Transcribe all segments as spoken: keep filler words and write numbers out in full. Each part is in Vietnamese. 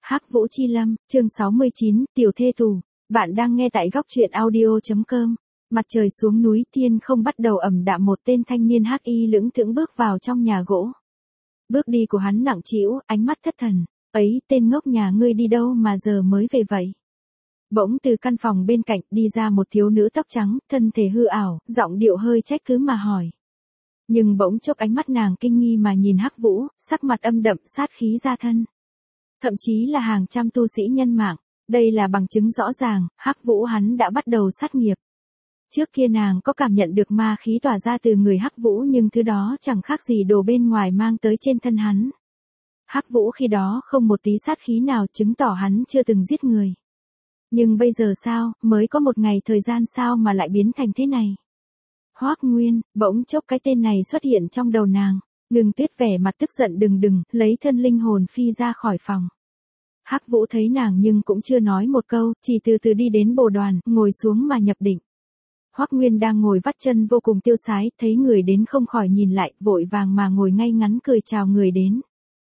Hắc Vũ Chi Lâm, chương sáu mươi chín, Tiểu Thê Tù. Bạn đang nghe tại góc truyện audio chấm com. Mặt trời xuống núi, thiên không bắt đầu ẩm đạm, một tên thanh niên hắc y lững thững bước vào trong nhà gỗ. Bước đi của hắn nặng trĩu, ánh mắt thất thần. Ấy, tên ngốc, nhà ngươi đi đâu mà giờ mới về vậy? Bỗng từ căn phòng bên cạnh đi ra một thiếu nữ tóc trắng, thân thể hư ảo, giọng điệu hơi trách cứ mà hỏi. Nhưng bỗng chốc ánh mắt nàng kinh nghi mà nhìn Hắc Vũ, sắc mặt âm đậm, sát khí ra thân. Thậm chí là hàng trăm tu sĩ nhân mạng, đây là bằng chứng rõ ràng, Hắc Vũ hắn đã bắt đầu sát nghiệp. Trước kia nàng có cảm nhận được ma khí tỏa ra từ người Hắc Vũ, nhưng thứ đó chẳng khác gì đồ bên ngoài mang tới trên thân hắn. Hắc Vũ khi đó không một tí sát khí nào, chứng tỏ hắn chưa từng giết người. Nhưng bây giờ sao, mới có một ngày thời gian sao mà lại biến thành thế này? Hoắc Nguyên, bỗng chốc cái tên này xuất hiện trong đầu nàng. Ngưng Tuyết vẻ mặt tức giận đừng đừng, lấy thân linh hồn phi ra khỏi phòng. Hắc Vũ thấy nàng nhưng cũng chưa nói một câu, chỉ từ từ đi đến bồ đoàn, ngồi xuống mà nhập định. Hoắc Nguyên đang ngồi vắt chân vô cùng tiêu sái, thấy người đến không khỏi nhìn lại, vội vàng mà ngồi ngay ngắn cười chào người đến.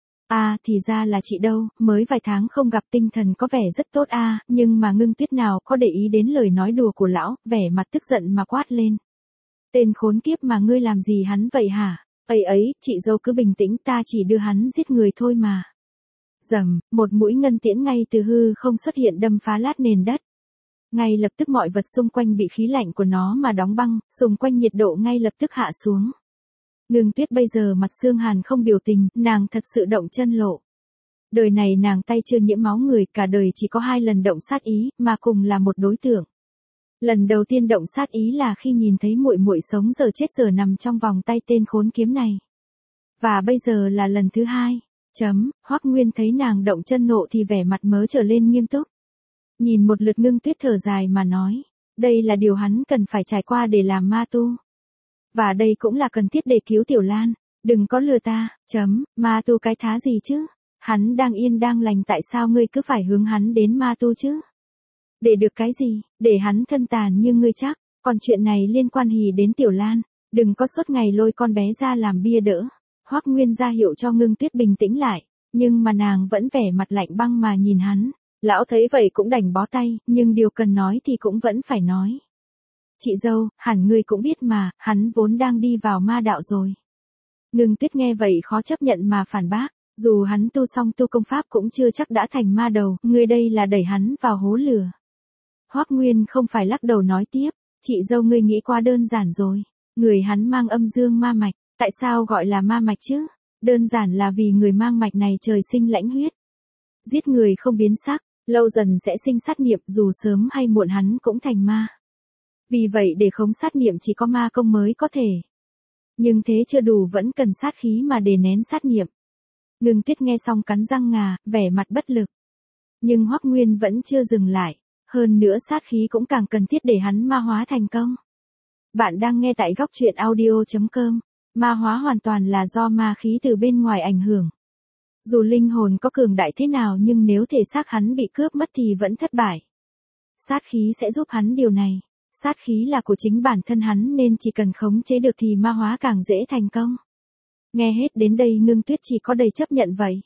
À, thì ra là chị đâu, mới vài tháng không gặp, tinh thần có vẻ rất tốt a, à, nhưng mà Ngưng Tuyết nào có để ý đến lời nói đùa của lão, vẻ mặt tức giận mà quát lên. Tên khốn kiếp, mà ngươi làm gì hắn vậy hả? Ấy ấy, chị dâu cứ bình tĩnh, ta chỉ đưa hắn giết người thôi mà. Rầm, một mũi ngân tiễn ngay từ hư không xuất hiện, đâm phá lát nền đất. Ngay lập tức mọi vật xung quanh bị khí lạnh của nó mà đóng băng, xung quanh nhiệt độ ngay lập tức hạ xuống. Ngưng Tuyết bây giờ mặt xương hàn không biểu tình, nàng thật sự động chân lộ. Đời này nàng tay chưa nhiễm máu người, cả đời chỉ có hai lần động sát ý, mà cùng là một đối tượng. Lần đầu tiên động sát ý là khi nhìn thấy muội muội sống giờ chết giờ nằm trong vòng tay tên khốn kiếm này. Và bây giờ là lần thứ hai. Chấm, Hoắc Nguyên thấy nàng động chân nộ thì vẻ mặt mớ trở lên nghiêm túc. Nhìn một lượt Ngưng Tuyết thở dài mà nói, đây là điều hắn cần phải trải qua để làm ma tu. Và đây cũng là cần thiết để cứu Tiểu Lan, đừng có lừa ta, chấm, ma tu cái thá gì chứ? Hắn đang yên đang lành, tại sao ngươi cứ phải hướng hắn đến ma tu chứ? Để được cái gì, để hắn thân tàn như ngươi chắc, còn chuyện này liên quan hì đến Tiểu Lan, đừng có suốt ngày lôi con bé ra làm bia đỡ. Hoắc Nguyên ra hiệu cho Ngưng Tuyết bình tĩnh lại, nhưng mà nàng vẫn vẻ mặt lạnh băng mà nhìn hắn. Lão thấy vậy cũng đành bó tay, nhưng điều cần nói thì cũng vẫn phải nói. Chị dâu, hẳn ngươi cũng biết mà, hắn vốn đang đi vào ma đạo rồi. Ngưng Tuyết nghe vậy khó chấp nhận mà phản bác, dù hắn tu xong tu công pháp cũng chưa chắc đã thành ma đầu, ngươi đây là đẩy hắn vào hố lửa. Hoắc Nguyên không phải lắc đầu nói tiếp, chị dâu ngươi nghĩ quá đơn giản rồi, người hắn mang âm dương ma mạch, tại sao gọi là ma mạch chứ? Đơn giản là vì người mang mạch này trời sinh lãnh huyết. Giết người không biến sắc, lâu dần sẽ sinh sát niệm, dù sớm hay muộn hắn cũng thành ma. Vì vậy để khống sát niệm chỉ có ma công mới có thể. Nhưng thế chưa đủ, vẫn cần sát khí mà đè nén sát niệm. Ngưng Tuyết nghe xong cắn răng ngà, vẻ mặt bất lực. Nhưng Hoắc Nguyên vẫn chưa dừng lại, hơn nữa sát khí cũng càng cần thiết để hắn ma hóa thành công. Bạn đang nghe tại góc truyện audio chấm com. Ma hóa hoàn toàn là do ma khí từ bên ngoài ảnh hưởng. Dù linh hồn có cường đại thế nào nhưng nếu thể xác hắn bị cướp mất thì vẫn thất bại. Sát khí sẽ giúp hắn điều này. Sát khí là của chính bản thân hắn nên chỉ cần khống chế được thì ma hóa càng dễ thành công. Nghe hết đến đây Ngưng Tuyết chỉ có đầy chấp nhận vậy.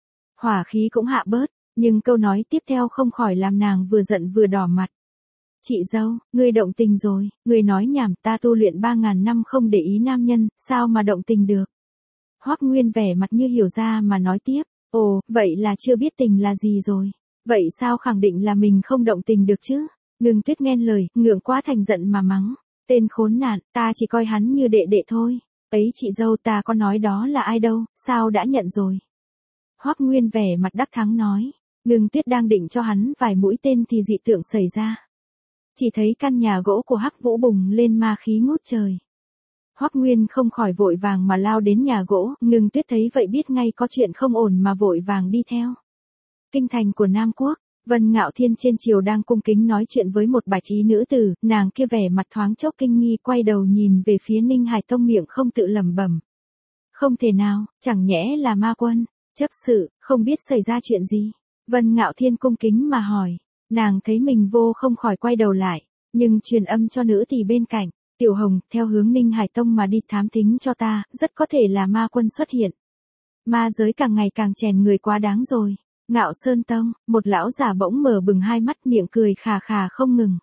Hỏa khí cũng hạ bớt, nhưng câu nói tiếp theo không khỏi làm nàng vừa giận vừa đỏ mặt. Chị dâu, ngươi động tình rồi, ngươi nói nhảm, ta tu luyện ba ngàn năm không để ý nam nhân, sao mà động tình được? Hoắc Nguyên vẻ mặt như hiểu ra mà nói tiếp, ồ, vậy là chưa biết tình là gì rồi, vậy sao khẳng định là mình không động tình được chứ? Ngưng Tuyết nghe lời, ngượng quá thành giận mà mắng, tên khốn nạn, ta chỉ coi hắn như đệ đệ thôi, ấy chị dâu ta có nói đó là ai đâu, sao đã nhận rồi? Hoắc Nguyên vẻ mặt đắc thắng nói, Ngưng Tuyết đang định cho hắn vài mũi tên thì dị tượng xảy ra. Chỉ thấy căn nhà gỗ của Hắc Vũ bùng lên ma khí ngút trời. Hoắc Nguyên không khỏi vội vàng mà lao đến nhà gỗ, Ngưng Tuyết thấy vậy biết ngay có chuyện không ổn mà vội vàng đi theo. Kinh thành của Nam Quốc, Vân Ngạo Thiên trên triều đang cung kính nói chuyện với một bạch y nữ tử, nàng kia vẻ mặt thoáng chốc kinh nghi, quay đầu nhìn về phía Ninh Hải Tông, miệng không tự lẩm bẩm. Không thể nào, chẳng nhẽ là ma quân, chấp sự, không biết xảy ra chuyện gì. Vân Ngạo Thiên cung kính mà hỏi. Nàng thấy mình vô không khỏi quay đầu lại, nhưng truyền âm cho nữ tỳ bên cạnh, Tiểu Hồng, theo hướng Ninh Hải Tông mà đi thám thính cho ta, rất có thể là ma quân xuất hiện. Ma giới càng ngày càng chèn người quá đáng rồi. Ngạo Sơn Tông, một lão già bỗng mở bừng hai mắt, miệng cười khà khà không ngừng.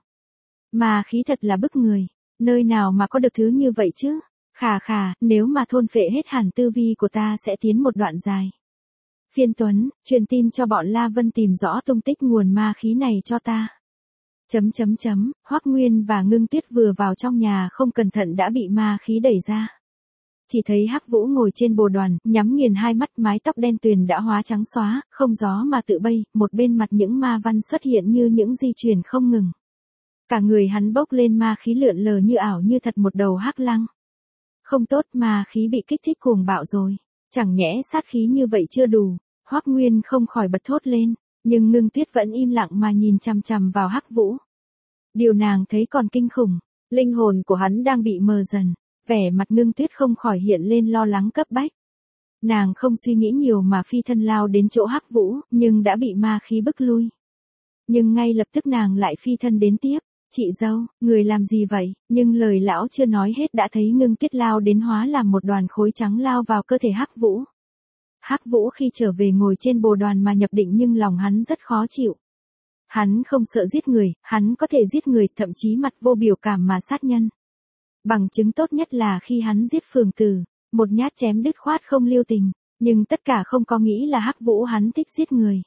Mà khí thật là bức người, nơi nào mà có được thứ như vậy chứ? Khà khà, nếu mà thôn phệ hết hàn tư vi của ta sẽ tiến một đoạn dài. Phiên Tuấn, truyền tin cho bọn La Vân tìm rõ tung tích nguồn ma khí này cho ta. Chấm chấm chấm, Hoắc Nguyên và Ngưng Tuyết vừa vào trong nhà không cẩn thận đã bị ma khí đẩy ra. Chỉ thấy Hắc Vũ ngồi trên bồ đoàn, nhắm nghiền hai mắt, mái tóc đen tuyền đã hóa trắng xóa, không gió mà tự bay, một bên mặt những ma văn xuất hiện như những di chuyển không ngừng. Cả người hắn bốc lên ma khí lượn lờ như ảo như thật, một đầu hắc lăng. Không tốt, ma khí bị kích thích cuồng bạo rồi. Chẳng nhẽ sát khí như vậy chưa đủ. Hoắc Nguyên không khỏi bật thốt lên, nhưng Ngưng Tuyết vẫn im lặng mà nhìn chằm chằm vào Hắc Vũ. Điều nàng thấy còn kinh khủng, linh hồn của hắn đang bị mờ dần, vẻ mặt Ngưng Tuyết không khỏi hiện lên lo lắng cấp bách. Nàng không suy nghĩ nhiều mà phi thân lao đến chỗ Hắc Vũ, nhưng đã bị ma khí bức lui. Nhưng ngay lập tức nàng lại phi thân đến tiếp. Chị dâu, người làm gì vậy? Nhưng lời lão chưa nói hết đã thấy Ngưng Tuyết lao đến hóa làm một đoàn khối trắng lao vào cơ thể Hắc Vũ. Hắc Vũ khi trở về ngồi trên bồ đoàn mà nhập định, nhưng lòng hắn rất khó chịu. Hắn không sợ giết người, hắn có thể giết người, thậm chí mặt vô biểu cảm mà sát nhân. Bằng chứng tốt nhất là khi hắn giết Phường Tử, một nhát chém đứt khoát không lưu tình, nhưng tất cả không có nghĩ là Hắc Vũ hắn thích giết người.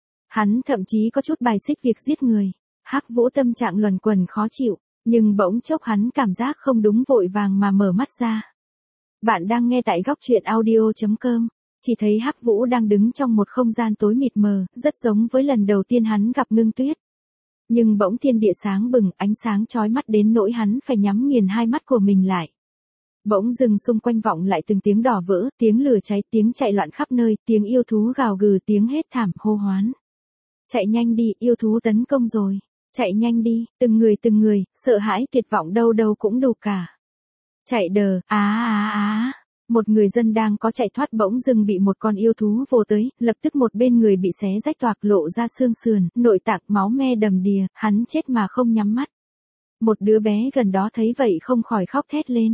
Hắn thậm chí có chút bài xích việc giết người. Hắc Vũ tâm trạng luẩn quẩn khó chịu, nhưng bỗng chốc hắn cảm giác không đúng, vội vàng mà mở mắt ra. Bạn đang nghe tại góc truyện audio chấm com. Chỉ thấy Hắc Vũ đang đứng trong một không gian tối mịt mờ, rất giống với lần đầu tiên hắn gặp Ngưng Tuyết. Nhưng bỗng thiên địa sáng bừng, ánh sáng chói mắt đến nỗi hắn phải nhắm nghiền hai mắt của mình lại. Bỗng dưng xung quanh vọng lại từng tiếng đỏ vỡ, tiếng lửa cháy, tiếng chạy loạn khắp nơi, tiếng yêu thú gào gừ, tiếng hét thảm hô hoán. Chạy nhanh đi, yêu thú tấn công rồi. Chạy nhanh đi, từng người từng người, sợ hãi tuyệt vọng đâu đâu cũng đủ cả. Chạy đờ, á á á. Một người dân đang có chạy thoát bỗng dưng bị một con yêu thú vồ tới, lập tức một bên người bị xé rách toạc, lộ ra xương sườn, nội tạng, máu me đầm đìa, hắn chết mà không nhắm mắt. Một đứa bé gần đó thấy vậy không khỏi khóc thét lên.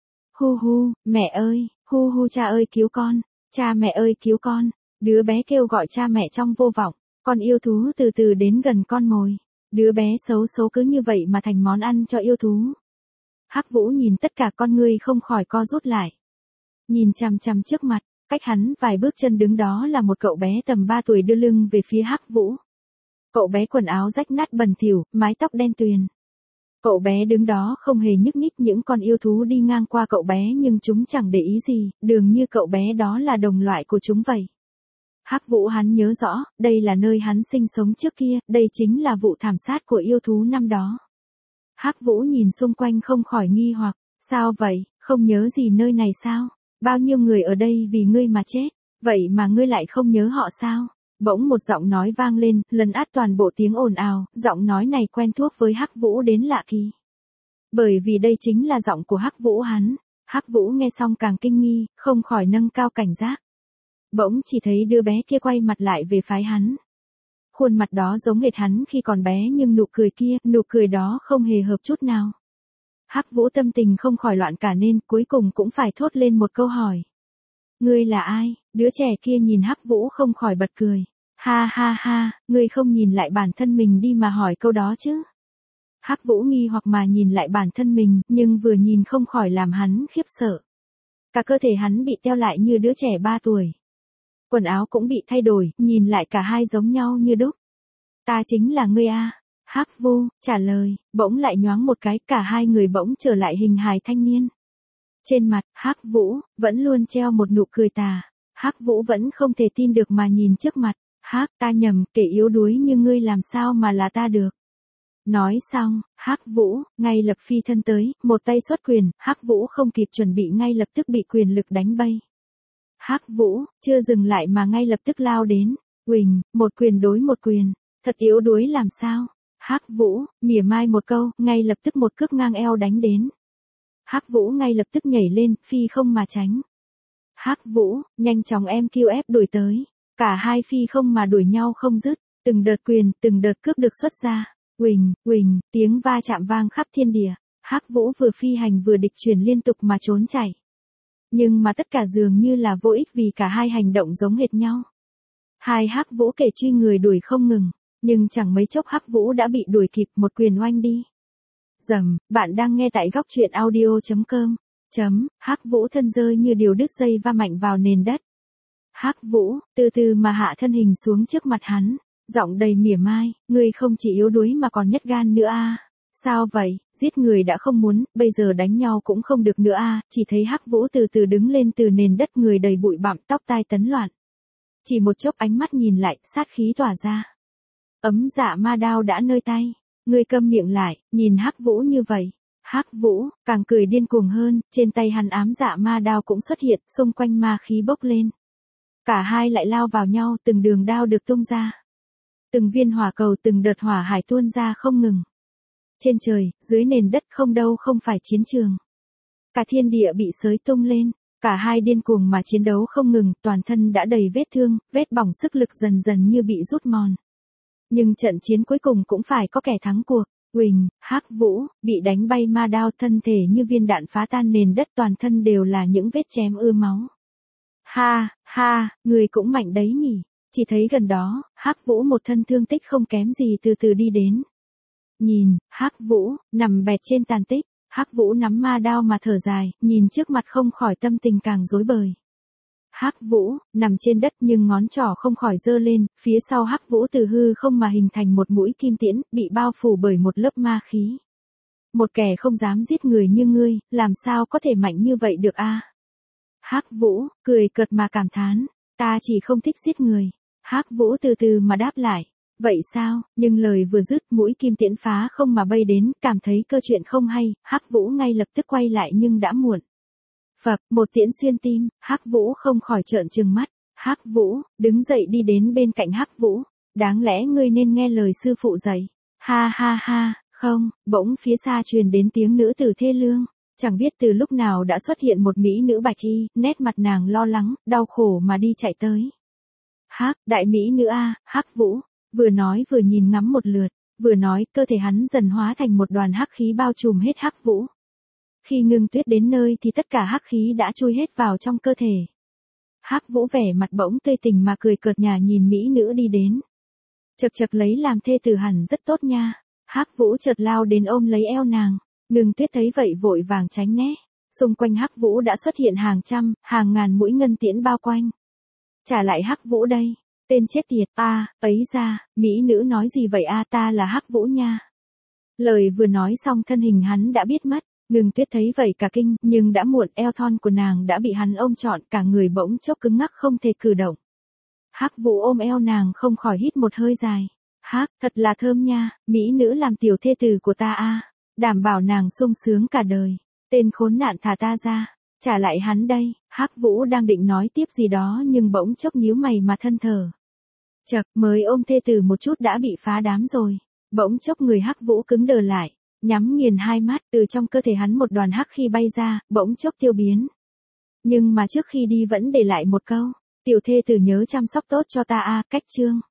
Hu hu, mẹ ơi, hu hu cha ơi cứu con, cha mẹ ơi cứu con. Đứa bé kêu gọi cha mẹ trong vô vọng, con yêu thú từ từ đến gần con mồi. Đứa bé xấu số cứ như vậy mà thành món ăn cho yêu thú. Hắc Vũ nhìn tất cả con ngươi không khỏi co rút lại. Nhìn chằm chằm trước mặt, cách hắn vài bước chân đứng đó là một cậu bé tầm ba tuổi đưa lưng về phía Hắc Vũ. Cậu bé quần áo rách nát bẩn thỉu, mái tóc đen tuyền. Cậu bé đứng đó không hề nhúc nhích, những con yêu thú đi ngang qua cậu bé nhưng chúng chẳng để ý gì, dường như cậu bé đó là đồng loại của chúng vậy. Hắc Vũ hắn nhớ rõ, đây là nơi hắn sinh sống trước kia, đây chính là vụ thảm sát của yêu thú năm đó. Hắc Vũ nhìn xung quanh không khỏi nghi hoặc, sao vậy, không nhớ gì nơi này sao? Bao nhiêu người ở đây vì ngươi mà chết, vậy mà ngươi lại không nhớ họ sao? Bỗng một giọng nói vang lên, lấn át toàn bộ tiếng ồn ào, giọng nói này quen thuộc với Hắc Vũ đến lạ kỳ. Bởi vì đây chính là giọng của Hắc Vũ hắn. Hắc Vũ nghe xong càng kinh nghi, không khỏi nâng cao cảnh giác. Bỗng chỉ thấy đứa bé kia quay mặt lại về phái hắn. Khuôn mặt đó giống hệt hắn khi còn bé, nhưng nụ cười kia, nụ cười đó không hề hợp chút nào. Hắc Vũ tâm tình không khỏi loạn cả nên cuối cùng cũng phải thốt lên một câu hỏi. Ngươi là ai? Đứa trẻ kia nhìn Hắc Vũ không khỏi bật cười. Ha ha ha, ngươi không nhìn lại bản thân mình đi mà hỏi câu đó chứ? Hắc Vũ nghi hoặc mà nhìn lại bản thân mình, nhưng vừa nhìn không khỏi làm hắn khiếp sợ. Cả cơ thể hắn bị teo lại như đứa trẻ ba tuổi. Quần áo cũng bị thay đổi, nhìn lại cả hai giống nhau như đúc. Ta chính là ngươi a. Hắc Vũ trả lời, bỗng lại nhoáng một cái, cả hai người bỗng trở lại hình hài thanh niên. Trên mặt, Hắc Vũ vẫn luôn treo một nụ cười tà. Hắc Vũ vẫn không thể tin được mà nhìn trước mặt. Hắc, ta nhầm, kẻ yếu đuối như ngươi làm sao mà là ta được. Nói xong, Hắc Vũ ngay lập phi thân tới, một tay xuất quyền, Hắc Vũ không kịp chuẩn bị ngay lập tức bị quyền lực đánh bay. Hắc Vũ chưa dừng lại mà ngay lập tức lao đến, uỳnh, một quyền đối một quyền, thật yếu đuối làm sao? Hắc Vũ mỉa mai một câu, ngay lập tức một cước ngang eo đánh đến. Hắc Vũ ngay lập tức nhảy lên, phi không mà tránh. Hắc Vũ nhanh chóng em kiu ép đuổi tới, cả hai phi không mà đuổi nhau không dứt, từng đợt quyền, từng đợt cước được xuất ra. Uỳnh, uỳnh, tiếng va chạm vang khắp thiên địa. Hắc Vũ vừa phi hành vừa địch chuyển liên tục mà trốn chạy. Nhưng mà tất cả dường như là vô ích vì cả hai hành động giống hệt nhau. Hai Hắc Vũ kể truy người đuổi không ngừng, nhưng chẳng mấy chốc Hắc Vũ đã bị đuổi kịp, một quyền oanh đi. Dầm, bạn đang nghe tại góc truyện audio.com. Chấm, Hắc Vũ thân rơi như điều đứt dây va mạnh vào nền đất. Hắc Vũ, từ từ mà hạ thân hình xuống trước mặt hắn, giọng đầy mỉa mai, ngươi không chỉ yếu đuối mà còn nhất gan nữa a. Sao vậy, giết người đã không muốn, bây giờ đánh nhau cũng không được nữa a. Chỉ thấy Hắc Vũ từ từ đứng lên từ nền đất, người đầy bụi bặm, tóc tai tấn loạn. Chỉ một chốc ánh mắt nhìn lại, sát khí tỏa ra. Ấm Dạ Ma đao đã nơi tay, ngươi câm miệng lại, nhìn Hắc Vũ như vậy. Hắc Vũ càng cười điên cuồng hơn, trên tay hắn ám Dạ Ma đao cũng xuất hiện, xung quanh ma khí bốc lên. Cả hai lại lao vào nhau, từng đường đao được tung ra. Từng viên hỏa cầu, từng đợt hỏa hải tuôn ra không ngừng. Trên trời, dưới nền đất không đâu không phải chiến trường. Cả thiên địa bị xới tung lên, cả hai điên cuồng mà chiến đấu không ngừng, toàn thân đã đầy vết thương, vết bỏng, sức lực dần dần như bị rút mòn. Nhưng trận chiến cuối cùng cũng phải có kẻ thắng cuộc. Huỳnh, Hắc Vũ, bị đánh bay ma đao, thân thể như viên đạn phá tan nền đất, toàn thân đều là những vết chém ưa máu. Ha, ha, người cũng mạnh đấy nhỉ. Chỉ thấy gần đó, Hắc Vũ một thân thương tích không kém gì từ từ đi đến. Nhìn, Hắc Vũ, nằm bệt trên tàn tích, Hắc Vũ nắm ma đao mà thở dài, nhìn trước mặt không khỏi tâm tình càng rối bời. Hắc Vũ, nằm trên đất nhưng ngón trỏ không khỏi giơ lên, phía sau Hắc Vũ từ hư không mà hình thành một mũi kim tiễn, bị bao phủ bởi một lớp ma khí. Một kẻ không dám giết người như ngươi, làm sao có thể mạnh như vậy được a? Hắc Vũ, cười cợt mà cảm thán, ta chỉ không thích giết người. Hắc Vũ từ từ mà đáp lại, vậy sao, nhưng lời vừa dứt mũi kim tiễn phá không mà bay đến, cảm thấy cơ chuyện không hay, Hắc Vũ ngay lập tức quay lại nhưng đã muộn. Phập, một tiễn xuyên tim, Hắc Vũ không khỏi trợn trừng mắt. Hắc Vũ, đứng dậy đi đến bên cạnh Hắc Vũ, đáng lẽ ngươi nên nghe lời sư phụ dạy. Ha ha ha, không, bỗng phía xa truyền đến tiếng nữ tử thê lương. Chẳng biết từ lúc nào đã xuất hiện một mỹ nữ bạch y, nét mặt nàng lo lắng, đau khổ mà đi chạy tới. Hắc, đại mỹ nữ a, Hắc Vũ, vừa nói vừa nhìn ngắm một lượt, vừa nói, cơ thể hắn dần hóa thành một đoàn hắc khí bao trùm hết Hắc Vũ. Khi ngưng tuyết đến nơi thì tất cả hắc khí đã chui hết vào trong cơ thể. Hắc Vũ vẻ mặt bỗng tươi tỉnh mà cười cợt nhả nhìn mỹ nữ đi đến. Chật chật, lấy làm thê tử hẳn rất tốt nha. Hắc Vũ chợt lao đến ôm lấy eo nàng. Ngưng tuyết thấy vậy vội vàng tránh né. Xung quanh Hắc Vũ đã xuất hiện hàng trăm, hàng ngàn mũi ngân tiễn bao quanh. Trả lại Hắc Vũ đây. Tên chết tiệt, a, ấy ra, mỹ nữ nói gì vậy a, ta là Hắc Vũ nha. Lời vừa nói xong thân hình hắn đã biết mất. Ngưng tuyết thấy vậy cả kinh, nhưng đã muộn, eo thon của nàng đã bị hắn ôm trọn, cả người bỗng chốc cứng ngắc không thể cử động. Hắc Vũ ôm eo nàng không khỏi hít một hơi dài. Hắc, thật là thơm nha, mỹ nữ làm tiểu thê tử của ta a, đảm bảo nàng sung sướng cả đời. Tên khốn nạn, thả ta ra, trả lại hắn đây. Hắc Vũ đang định nói tiếp gì đó nhưng bỗng chốc nhíu mày mà thân thở. Chậc, mới ôm thê tử một chút đã bị phá đám rồi. Bỗng chốc người Hắc Vũ cứng đờ lại. Nhắm nghiền hai mắt, từ trong cơ thể hắn một đoàn hắc khí bay ra, bỗng chốc tiêu biến. Nhưng mà trước khi đi vẫn để lại một câu, tiểu thê tử nhớ chăm sóc tốt cho ta a, cách chương.